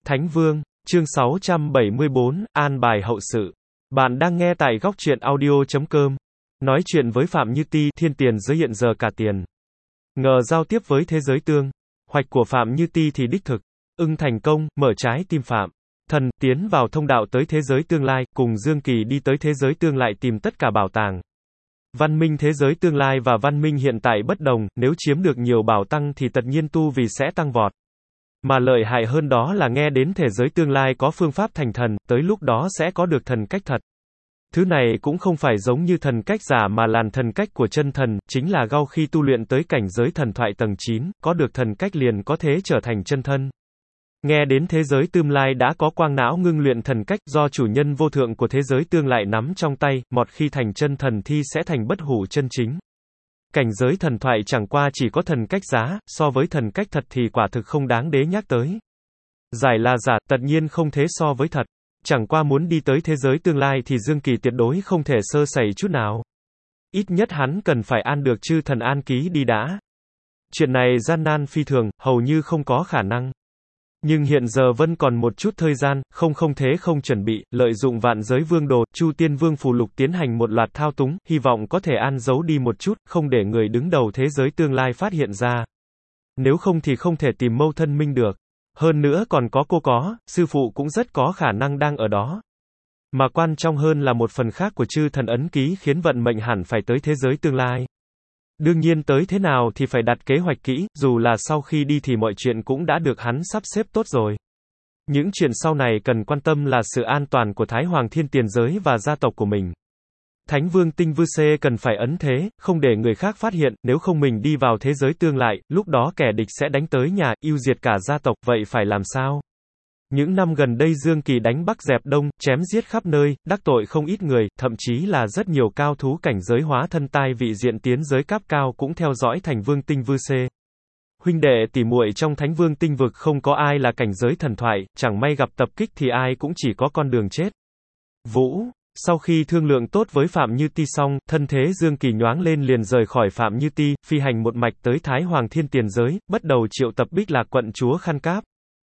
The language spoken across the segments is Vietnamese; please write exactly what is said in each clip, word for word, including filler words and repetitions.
Thánh Vương, chương sáu trăm bảy mươi bốn, an bài hậu sự. Bạn đang nghe tại góc truyện audio chấm com. Nói chuyện với Phạm Như Ti, thiên tiền giới hiện giờ cả tiền. Ngờ giao tiếp với thế giới tương. Hoạch của Phạm Như Ti thì đích thực. Ưng thành công, mở trái tim Phạm. Thần, tiến vào thông đạo tới thế giới tương lai, cùng Dương Kỳ đi tới thế giới tương lại tìm tất cả bảo tàng. Văn minh thế giới tương lai và văn minh hiện tại bất đồng, nếu chiếm được nhiều bảo tăng thì tất nhiên tu vì sẽ tăng vọt. Mà lợi hại hơn đó là nghe đến thế giới tương lai có phương pháp thành thần, tới lúc đó sẽ có được thần cách thật. Thứ này cũng không phải giống như thần cách giả mà là thần cách của chân thần, chính là gao khi tu luyện tới cảnh giới thần thoại tầng chín, có được thần cách liền có thể trở thành chân thân. Nghe đến thế giới tương lai đã có quang não ngưng luyện thần cách do chủ nhân vô thượng của thế giới tương lại nắm trong tay, một khi thành chân thần thì sẽ thành bất hủ chân chính. Cảnh giới thần thoại chẳng qua chỉ có thần cách giá, so với thần cách thật thì quả thực không đáng đế nhắc tới. Giải là giả, tất nhiên không thế so với thật. Chẳng qua muốn đi tới thế giới tương lai thì Dương Kỳ tuyệt đối không thể sơ sẩy chút nào. Ít nhất hắn cần phải an được chư thần an ký đi đã. Chuyện này gian nan phi thường, hầu như không có khả năng. Nhưng hiện giờ vẫn còn một chút thời gian, không không thế không chuẩn bị, lợi dụng vạn giới vương đồ, Chu Tiên Vương phù lục tiến hành một loạt thao túng, hy vọng có thể an giấu đi một chút, không để người đứng đầu thế giới tương lai phát hiện ra. Nếu không thì không thể tìm mâu thân minh được. Hơn nữa còn có cô có, sư phụ cũng rất có khả năng đang ở đó. Mà quan trọng hơn là một phần khác của chư thần ấn ký khiến vận mệnh hẳn phải tới thế giới tương lai. Đương nhiên tới thế nào thì phải đặt kế hoạch kỹ, dù là sau khi đi thì mọi chuyện cũng đã được hắn sắp xếp tốt rồi. Những chuyện sau này cần quan tâm là sự an toàn của Thái Hoàng Thiên Tiền Giới và gia tộc của mình. Thánh Vương Tinh Vư Xê cần phải ấn thế, không để người khác phát hiện, nếu không mình đi vào thế giới tương lại, lúc đó kẻ địch sẽ đánh tới nhà, yêu diệt cả gia tộc, vậy phải làm sao? Những năm gần đây Dương Kỳ đánh Bắc dẹp Đông, chém giết khắp nơi, đắc tội không ít người, thậm chí là rất nhiều cao thú cảnh giới hóa thân tai vị diện tiến giới cấp cao cũng theo dõi Thành Vương Tinh Vư Xê. Huynh đệ tỉ muội trong Thánh Vương Tinh vực không có ai là cảnh giới thần thoại, chẳng may gặp tập kích thì ai cũng chỉ có con đường chết. Vũ, sau khi thương lượng tốt với Phạm Như Ti xong, thân thế Dương Kỳ nhoáng lên liền rời khỏi Phạm Như Ti, phi hành một mạch tới Thái Hoàng Thiên Tiền Giới, bắt đầu triệu tập Bích Lạc quận chúa Khăn Cáp.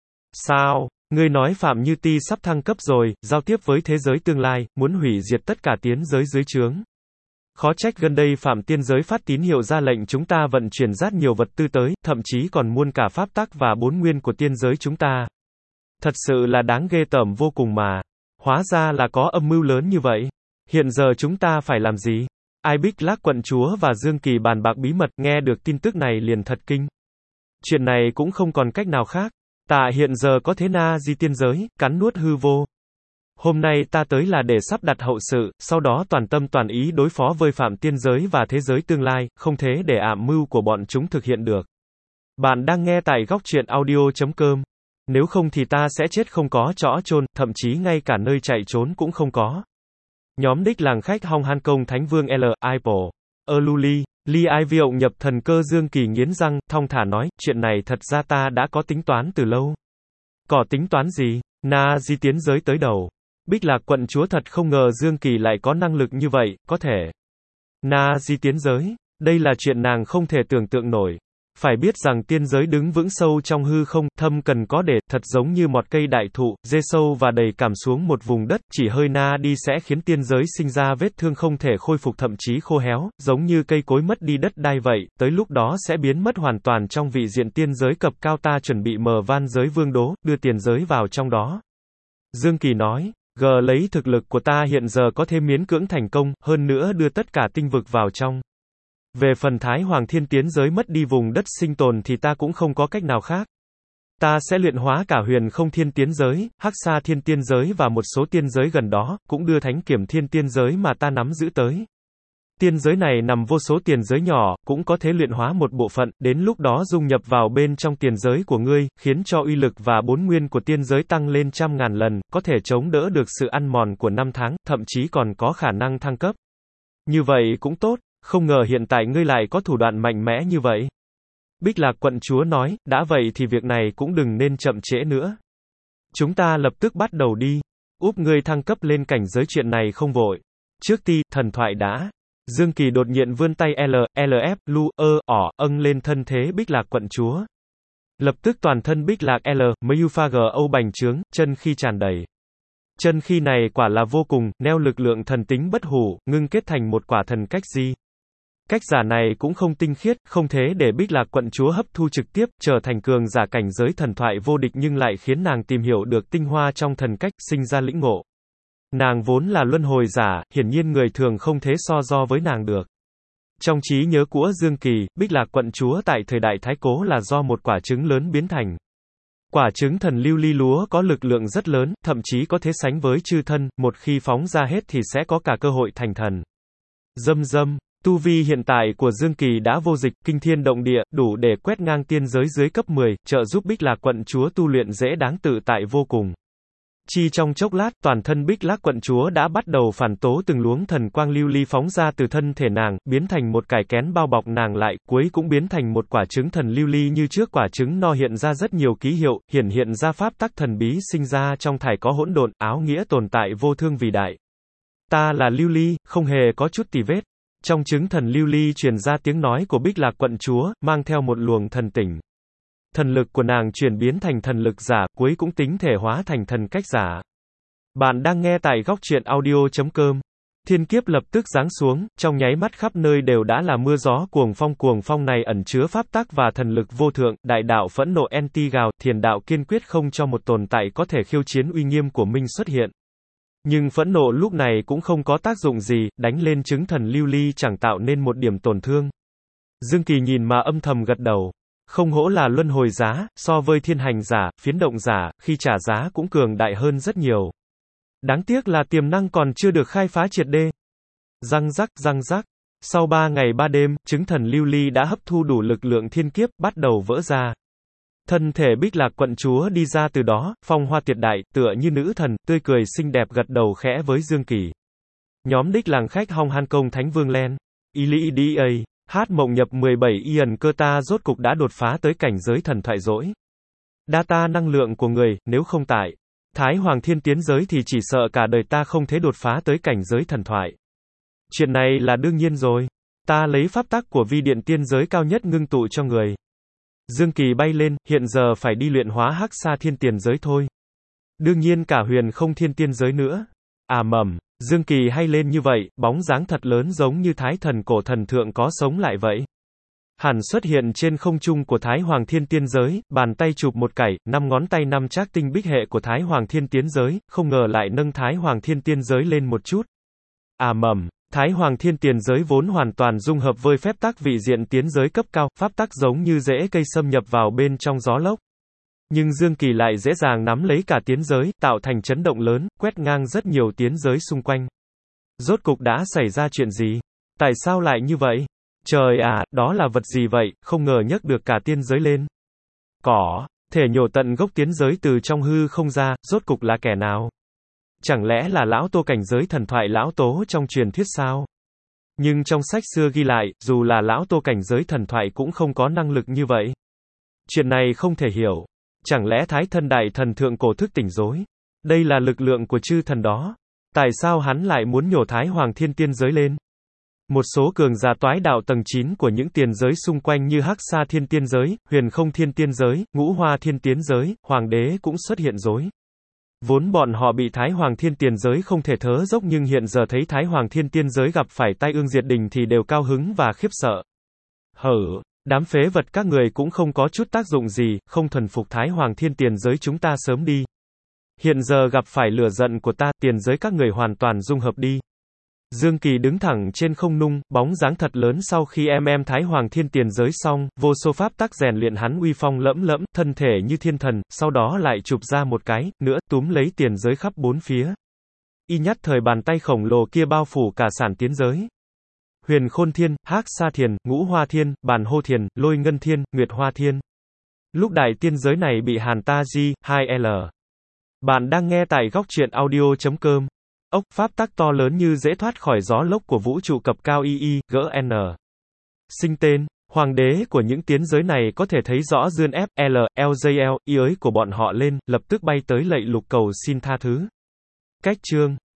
Sao? Ngươi nói Phạm Như Ti sắp thăng cấp rồi, giao tiếp với thế giới tương lai, muốn hủy diệt tất cả tiến giới dưới trướng. Khó trách gần đây Phạm Tiên Giới phát tín hiệu ra lệnh chúng ta vận chuyển rất nhiều vật tư tới, thậm chí còn muôn cả pháp tắc và bốn nguyên của tiên giới chúng ta. Thật sự là đáng ghê tởm vô cùng mà. Hóa ra là có âm mưu lớn như vậy. Hiện giờ chúng ta phải làm gì? Ai Bích Lạc quận chúa và Dương Kỳ bàn bạc bí mật, nghe được tin tức này liền thật kinh. Chuyện này cũng không còn cách nào khác. Ta hiện giờ có thế na di tiên giới, cắn nuốt hư vô. Hôm nay ta tới là để sắp đặt hậu sự, sau đó toàn tâm toàn ý đối phó với Phạm Tiên Giới và thế giới tương lai, không thế để ảm mưu của bọn chúng thực hiện được. Bạn đang nghe tại góc truyện audio chấm com. Nếu không thì ta sẽ chết không có chỗ chôn, thậm chí ngay cả nơi chạy trốn cũng không có. Nhóm đích làng khách Hong Han Công Thánh Vương L. Ipo. Erluli. Li Ai Việu nhập thần cơ Dương Kỳ nghiến răng, thong thả nói, chuyện này thật ra ta đã có tính toán từ lâu. Có tính toán gì? Na di tiến giới tới đầu. Bích Lạc quận chúa thật không ngờ Dương Kỳ lại có năng lực như vậy, có thể. Na di tiến giới, đây là chuyện nàng không thể tưởng tượng nổi. Phải biết rằng tiên giới đứng vững sâu trong hư không, thâm cần có để, thật giống như một cây đại thụ, rê sâu và đầy cảm xuống một vùng đất, chỉ hơi na đi sẽ khiến tiên giới sinh ra vết thương không thể khôi phục thậm chí khô héo, giống như cây cối mất đi đất đai vậy, tới lúc đó sẽ biến mất hoàn toàn trong vị diện tiên giới cấp cao ta chuẩn bị mở van giới vương đố, đưa tiền giới vào trong đó. Dương Kỳ nói, G lấy thực lực của ta hiện giờ có thể miễn cưỡng thành công, hơn nữa đưa tất cả tinh vực vào trong. Về phần Thái Hoàng Thiên Tiến Giới mất đi vùng đất sinh tồn thì ta cũng không có cách nào khác. Ta sẽ luyện hóa cả Huyền Không Thiên Tiến Giới, Hắc Sa Thiên Tiên Giới và một số tiên giới gần đó, cũng đưa Thánh Kiểm Thiên Tiên Giới mà ta nắm giữ tới. Tiên giới này nằm vô số tiền giới nhỏ, cũng có thể luyện hóa một bộ phận, đến lúc đó dung nhập vào bên trong tiền giới của ngươi, khiến cho uy lực và bốn nguyên của tiên giới tăng lên trăm ngàn lần, có thể chống đỡ được sự ăn mòn của năm tháng, thậm chí còn có khả năng thăng cấp. Như vậy cũng tốt. Không ngờ hiện tại ngươi lại có thủ đoạn mạnh mẽ như vậy. Bích Lạc quận chúa nói, đã vậy thì việc này cũng đừng nên chậm trễ nữa. Chúng ta lập tức bắt đầu đi. Úp ngươi thăng cấp lên cảnh giới chuyện này không vội. Trước ti, thần thoại đã. Dương Kỳ đột nhiên vươn tay L, LF, Lu, ơ, ỏ, âng lên thân thế Bích Lạc quận chúa. Lập tức toàn thân Bích Lạc L, Mayufago bành trướng, chân khi tràn đầy. Chân khi này quả là vô cùng, neo lực lượng thần tính bất hủ, ngưng kết thành một quả thần cách di. Cách giả này cũng không tinh khiết, không thế để Bích Lạc quận chúa hấp thu trực tiếp, trở thành cường giả cảnh giới thần thoại vô địch nhưng lại khiến nàng tìm hiểu được tinh hoa trong thần cách, sinh ra lĩnh ngộ. Nàng vốn là luân hồi giả, hiển nhiên người thường không thế so do với nàng được. Trong trí nhớ của Dương Kỳ, Bích Lạc quận chúa tại thời đại Thái Cố là do một quả trứng lớn biến thành. Quả trứng thần lưu ly lúa có lực lượng rất lớn, thậm chí có thể sánh với chư thân, một khi phóng ra hết thì sẽ có cả cơ hội thành thần. Dâm dâm, tu vi hiện tại của Dương Kỳ đã vô dịch, kinh thiên động địa, đủ để quét ngang tiên giới dưới cấp mười, trợ giúp Bích Lạc quận chúa tu luyện dễ đáng tự tại vô cùng. Chi trong chốc lát, toàn thân Bích Lạc quận chúa đã bắt đầu phản tố từng luống thần quang lưu ly phóng ra từ thân thể nàng, biến thành một cải kén bao bọc nàng lại, cuối cũng biến thành một quả trứng thần lưu ly như trước quả trứng no hiện ra rất nhiều ký hiệu, hiển hiện ra pháp tắc thần bí sinh ra trong thải có hỗn độn, áo nghĩa tồn tại vô thương vì đại. Ta là lưu ly, không hề có chút tì vết. Trong trứng thần lưu ly truyền ra tiếng nói của Bích Lạc quận chúa, mang theo một luồng thần tỉnh. Thần lực của nàng chuyển biến thành thần lực giả, cuối cũng tính thể hóa thành thần cách giả. Bạn đang nghe tại góc truyện audio chấm com. Thiên kiếp lập tức giáng xuống, trong nháy mắt khắp nơi đều đã là mưa gió cuồng phong cuồng phong này ẩn chứa pháp tắc và thần lực vô thượng, đại đạo phẫn nộ anti gào, thiền đạo kiên quyết không cho một tồn tại có thể khiêu chiến uy nghiêm của mình xuất hiện. Nhưng phẫn nộ lúc này cũng không có tác dụng gì, đánh lên trứng thần lưu ly chẳng tạo nên một điểm tổn thương. Dương Kỳ nhìn mà âm thầm gật đầu. Không hổ là luân hồi giá, so với thiên hành giả, phiến động giả, khi trả giá cũng cường đại hơn rất nhiều. Đáng tiếc là tiềm năng còn chưa được khai phá triệt đê. Răng rắc, răng rắc. Sau ba ngày ba đêm, trứng thần lưu ly đã hấp thu đủ lực lượng thiên kiếp, bắt đầu vỡ ra. Thân thể Bích Lạc quận chúa đi ra từ đó, phong hoa tuyệt đại, tựa như nữ thần, tươi cười xinh đẹp gật đầu khẽ với Dương Kỳ. Nhóm đích làng khách Hong Han Công Thánh Vương Len. Y Lý Đi A. Hát mộng nhập mười bảy Ian cơ ta rốt cục đã đột phá tới cảnh giới thần thoại rỗi. Data năng lượng của người, nếu không tại Thái Hoàng Thiên Tiến giới thì chỉ sợ cả đời ta không thể đột phá tới cảnh giới thần thoại. Chuyện này là đương nhiên rồi. Ta lấy pháp tắc của vi điện tiên giới cao nhất ngưng tụ cho người. Dương Kỳ bay lên, hiện giờ phải đi luyện hóa hắc sa thiên tiền giới thôi. Đương nhiên cả huyền không thiên tiên giới nữa. À mầm, Dương Kỳ hay lên như vậy, bóng dáng thật lớn giống như thái thần cổ thần thượng có sống lại vậy. Hẳn xuất hiện trên không trung của Thái Hoàng Thiên Tiên giới, bàn tay chụp một cảy, năm ngón tay năm trác tinh bích hệ của Thái Hoàng Thiên Tiến giới, không ngờ lại nâng Thái Hoàng Thiên Tiên giới lên một chút. À mầm, Thái Hoàng Thiên Tiền giới vốn hoàn toàn dung hợp với phép tắc vị diện tiến giới cấp cao, pháp tắc giống như rễ cây xâm nhập vào bên trong gió lốc. Nhưng Dương Kỳ lại dễ dàng nắm lấy cả tiến giới, tạo thành chấn động lớn, quét ngang rất nhiều tiến giới xung quanh. Rốt cục đã xảy ra chuyện gì? Tại sao lại như vậy? Trời ạ, à, đó là vật gì vậy, không ngờ nhấc được cả tiên giới lên. Có, thể nhổ tận gốc tiến giới từ trong hư không ra, rốt cục là kẻ nào? Chẳng lẽ là lão Tô cảnh giới thần thoại lão Tố trong truyền thuyết sao? Nhưng trong sách xưa ghi lại, dù là lão Tô cảnh giới thần thoại cũng không có năng lực như vậy. Chuyện này không thể hiểu. Chẳng lẽ Thái Thân Đại Thần Thượng Cổ thức tỉnh rối? Đây là lực lượng của chư thần đó. Tại sao hắn lại muốn nhổ Thái Hoàng Thiên Tiên giới lên? Một số cường giả toái đạo tầng chín của những tiền giới xung quanh như Hắc Sa Thiên Tiên giới, Huyền Không Thiên Tiên giới, Ngũ Hoa Thiên Tiến giới, Hoàng đế cũng xuất hiện rối. Vốn bọn họ bị Thái Hoàng Thiên Tiền giới không thể thớ dốc nhưng hiện giờ thấy Thái Hoàng Thiên Tiên giới gặp phải tai ương diệt đình thì đều cao hứng và khiếp sợ. Hở, đám phế vật các người cũng không có chút tác dụng gì, không thuần phục Thái Hoàng Thiên Tiền giới chúng ta sớm đi. Hiện giờ gặp phải lửa giận của ta, tiền giới các người hoàn toàn dung hợp đi. Dương Kỳ đứng thẳng trên không nung, bóng dáng thật lớn sau khi em em Thái Hoàng Thiên Tiền giới xong, vô số pháp tắc rèn luyện hắn uy phong lẫm lẫm, thân thể như thiên thần, sau đó lại chụp ra một cái, nữa, túm lấy tiền giới khắp bốn phía. Y nhất thời bàn tay khổng lồ kia bao phủ cả sản tiến giới. Huyền Khôn Thiên, Hắc Sa Thiền, Ngũ Hoa Thiên, Bàn Hô Thiền, Lôi Ngân Thiên, Nguyệt Hoa Thiên. Lúc đại tiên giới này bị Hàn Ta Di, hai L. Bạn đang nghe tại góc truyện audio chấm com. Ốc, pháp tắc to lớn như dễ thoát khỏi gió lốc của vũ trụ cập cao y y, gỡ N. Sinh tên, hoàng đế của những tiến giới này có thể thấy rõ dương F, L, L J L, y ới của bọn họ lên, lập tức bay tới lạy lục cầu xin tha thứ. Cách chương